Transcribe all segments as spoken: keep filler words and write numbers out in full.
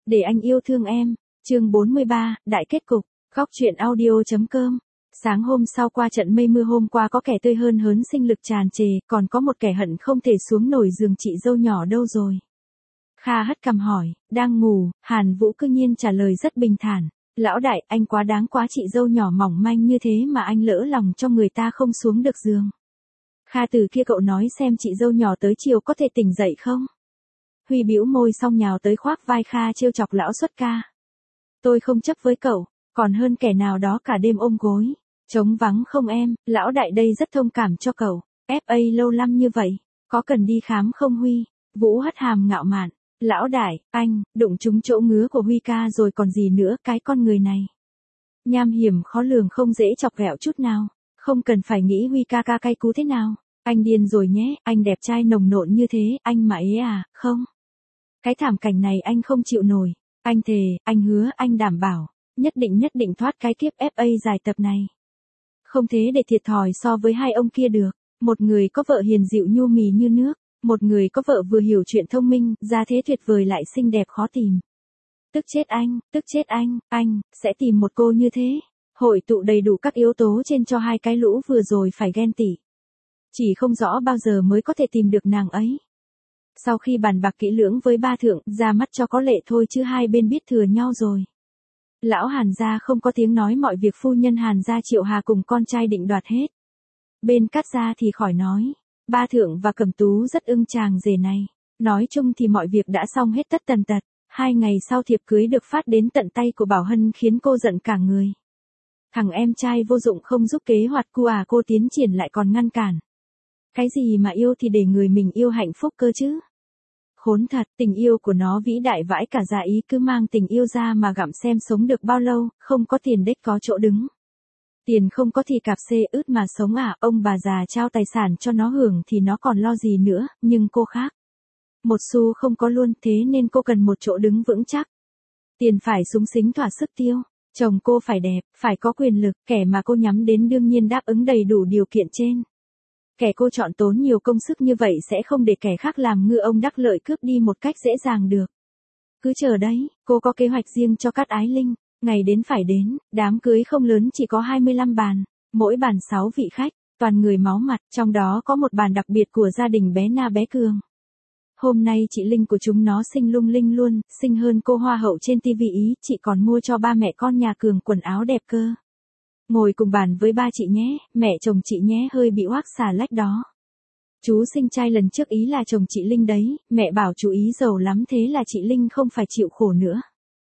Để anh yêu thương em. Chương bốn mươi ba, đại kết cục. Góc truyện audio.com. Sáng hôm sau qua trận mây mưa hôm qua có kẻ tươi hơn hớn sinh lực tràn trề, còn có một kẻ hận không thể xuống nổi giường chị dâu nhỏ đâu rồi. Kha hất cằm hỏi, đang ngủ, Hàn Vũ cư nhiên trả lời rất bình thản. Lão đại, anh quá đáng quá, chị dâu nhỏ mỏng manh như thế mà anh lỡ lòng cho người ta không xuống được giường. Kha từ kia cậu nói xem chị dâu nhỏ tới chiều có thể tỉnh dậy không? Huy bĩu môi xong nhào tới khoác vai Kha trêu chọc lão xuất ca. Tôi không chấp với cậu, còn hơn kẻ nào đó cả đêm ôm gối. Trống vắng không em, lão đại đây rất thông cảm cho cậu. ép a lâu năm như vậy, có cần đi khám không Huy? Vũ hất hàm ngạo mạn. Lão đại, anh, đụng trúng chỗ ngứa của Huy ca rồi còn gì nữa, cái con người này. Nham hiểm khó lường không dễ chọc ghẹo chút nào, không cần phải nghĩ Huy ca ca cay cú thế nào. Anh điên rồi nhé, anh đẹp trai nồng nộn như thế, anh mà ế à, không. Cái thảm cảnh này anh không chịu nổi, anh thề, anh hứa, anh đảm bảo, nhất định nhất định thoát cái kiếp ép a dài tập này. Không thế để thiệt thòi so với hai ông kia được, một người có vợ hiền dịu nhu mì như nước. Một người có vợ vừa hiểu chuyện thông minh, gia thế tuyệt vời lại xinh đẹp khó tìm. Tức chết anh, tức chết anh, anh, sẽ tìm một cô như thế. Hội tụ đầy đủ các yếu tố trên cho hai cái lũ vừa rồi phải ghen tị. Chỉ không rõ bao giờ mới có thể tìm được nàng ấy. Sau khi bàn bạc kỹ lưỡng với ba thượng, ra mắt cho có lệ thôi chứ hai bên biết thừa nhau rồi. Lão Hàn gia không có tiếng nói, mọi việc phu nhân Hàn gia Triệu Hà cùng con trai định đoạt hết. Bên Cát gia thì khỏi nói. Ba thượng và Cẩm Tú rất ưng chàng rể này. Nói chung thì mọi việc đã xong hết tất tần tật. Hai ngày sau thiệp cưới được phát đến tận tay của Bảo Hân khiến cô giận cả người. Thằng em trai vô dụng không giúp kế hoạch cu à cô tiến triển lại còn ngăn cản. Cái gì mà yêu thì để người mình yêu hạnh phúc cơ chứ. Khốn thật, tình yêu của nó vĩ đại vãi cả dạ ý, cứ mang tình yêu ra mà gặm xem sống được bao lâu, không có tiền đếch có chỗ đứng. Tiền không có thì cạp xê ướt mà sống à, ông bà già trao tài sản cho nó hưởng thì nó còn lo gì nữa, nhưng cô khác. Một xu không có luôn, thế nên cô cần một chỗ đứng vững chắc. Tiền phải súng xính thỏa sức tiêu, chồng cô phải đẹp, phải có quyền lực, kẻ mà cô nhắm đến đương nhiên đáp ứng đầy đủ điều kiện trên. Kẻ cô chọn tốn nhiều công sức như vậy sẽ không để kẻ khác làm ngư ông đắc lợi cướp đi một cách dễ dàng được. Cứ chờ đấy, cô có kế hoạch riêng cho Cát Ái Linh. Ngày đến phải đến, đám cưới không lớn chỉ có hai mươi lăm bàn, mỗi bàn sáu vị khách, toàn người máu mặt, trong đó có một bàn đặc biệt của gia đình bé Na bé Cường. Hôm nay chị Linh của chúng nó xinh lung linh luôn, xinh hơn cô hoa hậu trên tivi ý, chị còn mua cho ba mẹ con nhà Cường quần áo đẹp cơ. Ngồi cùng bàn với ba chị nhé, mẹ chồng chị nhé, hơi bị oác xà lách đó. Chú sinh trai lần trước ý là chồng chị Linh đấy, mẹ bảo chú ý giàu lắm thế là chị Linh không phải chịu khổ nữa.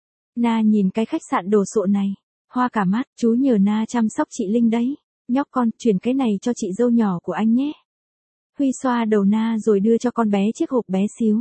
Na nhìn cái khách sạn đồ sộ này, hoa cả mắt, chú nhờ Na chăm sóc chị Linh đấy. Nhóc con, chuyển cái này cho chị dâu nhỏ của anh nhé. Huy xoa đầu Na rồi đưa cho con bé chiếc hộp bé xíu.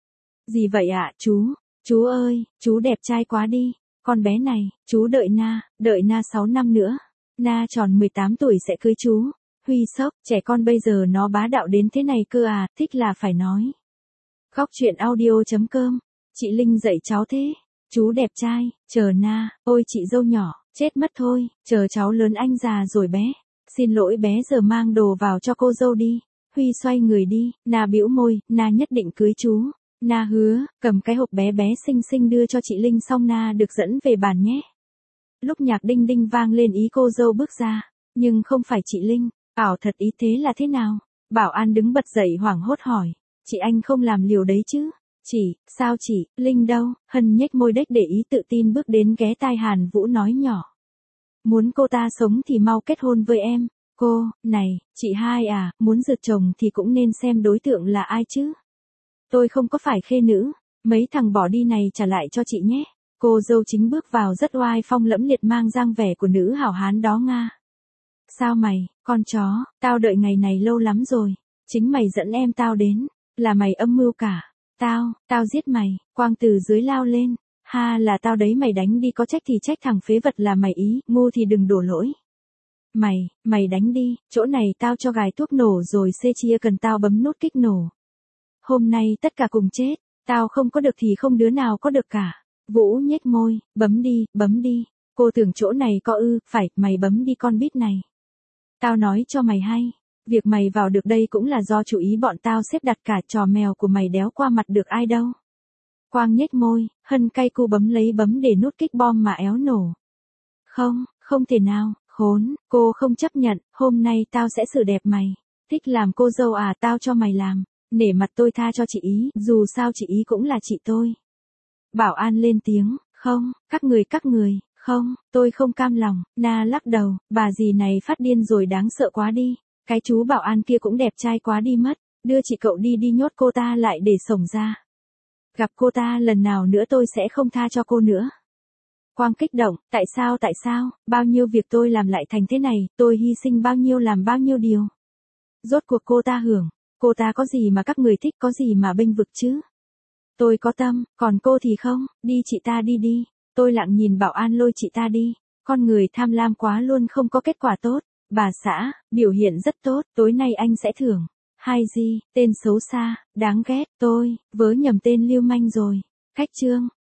Gì vậy ạ, à, chú? Chú ơi, chú đẹp trai quá đi. Con bé này, chú đợi Na, đợi Na sáu năm nữa. Na tròn mười tám tuổi sẽ cưới chú. Huy sốc, trẻ con bây giờ nó bá đạo đến thế này cơ à, thích là phải nói. Góc truyện audio.com. Chị Linh dạy cháu thế. Chú đẹp trai, chờ Na, ôi chị dâu nhỏ, chết mất thôi, chờ cháu lớn anh già rồi bé. Xin lỗi bé, giờ mang đồ vào cho cô dâu đi. Huy xoay người đi, Na bĩu môi, Na nhất định cưới chú. Na hứa, cầm cái hộp bé bé xinh xinh đưa cho chị Linh xong Na được dẫn về bàn nhé. Lúc nhạc đinh đinh vang lên ý cô dâu bước ra, nhưng không phải chị Linh, ảo thật ý thế là thế nào? Bảo an đứng bật dậy hoảng hốt hỏi, chị anh không làm liều đấy chứ? Chị, sao chị, Linh đâu? Hân nhếch môi đếch để ý tự tin bước đến ghé tai Hàn Vũ nói nhỏ. Muốn cô ta sống thì mau kết hôn với em. Cô, này, chị hai à, muốn rượt chồng thì cũng nên xem đối tượng là ai chứ. Tôi không có phải khê nữ, mấy thằng bỏ đi này trả lại cho chị nhé. Cô dâu chính bước vào rất oai phong lẫm liệt mang dáng vẻ của nữ hảo hán đó Nga. Sao mày, con chó, tao đợi ngày này lâu lắm rồi. Chính mày dẫn em tao đến, là mày âm mưu cả. Tao, tao giết mày, Quang từ dưới lao lên. Ha là tao đấy, mày đánh đi, có trách thì trách thằng phế vật là mày ý, ngu thì đừng đổ lỗi. Mày, mày đánh đi, chỗ này tao cho gài thuốc nổ rồi xê chia cần tao bấm nút kích nổ. Hôm nay tất cả cùng chết, tao không có được thì không đứa nào có được cả. Vũ nhếch môi, bấm đi, bấm đi. Cô tưởng chỗ này có ư, phải, mày bấm đi con bít này. Tao nói cho mày hay, việc mày vào được đây cũng là do chủ ý bọn tao xếp đặt, cả trò mèo của mày đéo qua mặt được ai đâu. Quang nhếch môi, Hân cay cu bấm lấy bấm để nút kích bom mà éo nổ. Không, không thể nào, khốn, cô không chấp nhận, hôm nay tao sẽ xử đẹp mày. Thích làm cô dâu à, tao cho mày làm. Nể mặt tôi tha cho chị ý, dù sao chị ý cũng là chị tôi. Bảo an lên tiếng, không, các người các người, không, tôi không cam lòng. Na lắc đầu, bà dì này phát điên rồi, đáng sợ quá đi. Cái chú bảo an kia cũng đẹp trai quá đi mất. Đưa chị cậu đi đi, nhốt cô ta lại để xổng ra. Gặp cô ta lần nào nữa tôi sẽ không tha cho cô nữa. Quang kích động, tại sao tại sao, bao nhiêu việc tôi làm lại thành thế này, tôi hy sinh bao nhiêu làm bao nhiêu điều. Rốt cuộc cô ta hưởng, cô ta có gì mà các người thích, có gì mà bênh vực chứ. Tôi có tâm, còn cô thì không, đi chị ta đi đi. Tôi lặng nhìn bảo an lôi chị ta đi. Con người tham lam quá luôn không có kết quả tốt. Bà xã, biểu hiện rất tốt, tối nay anh sẽ thưởng. Hai gì, tên xấu xa, đáng ghét, tôi, vớ nhầm tên lưu manh rồi. Khách trương.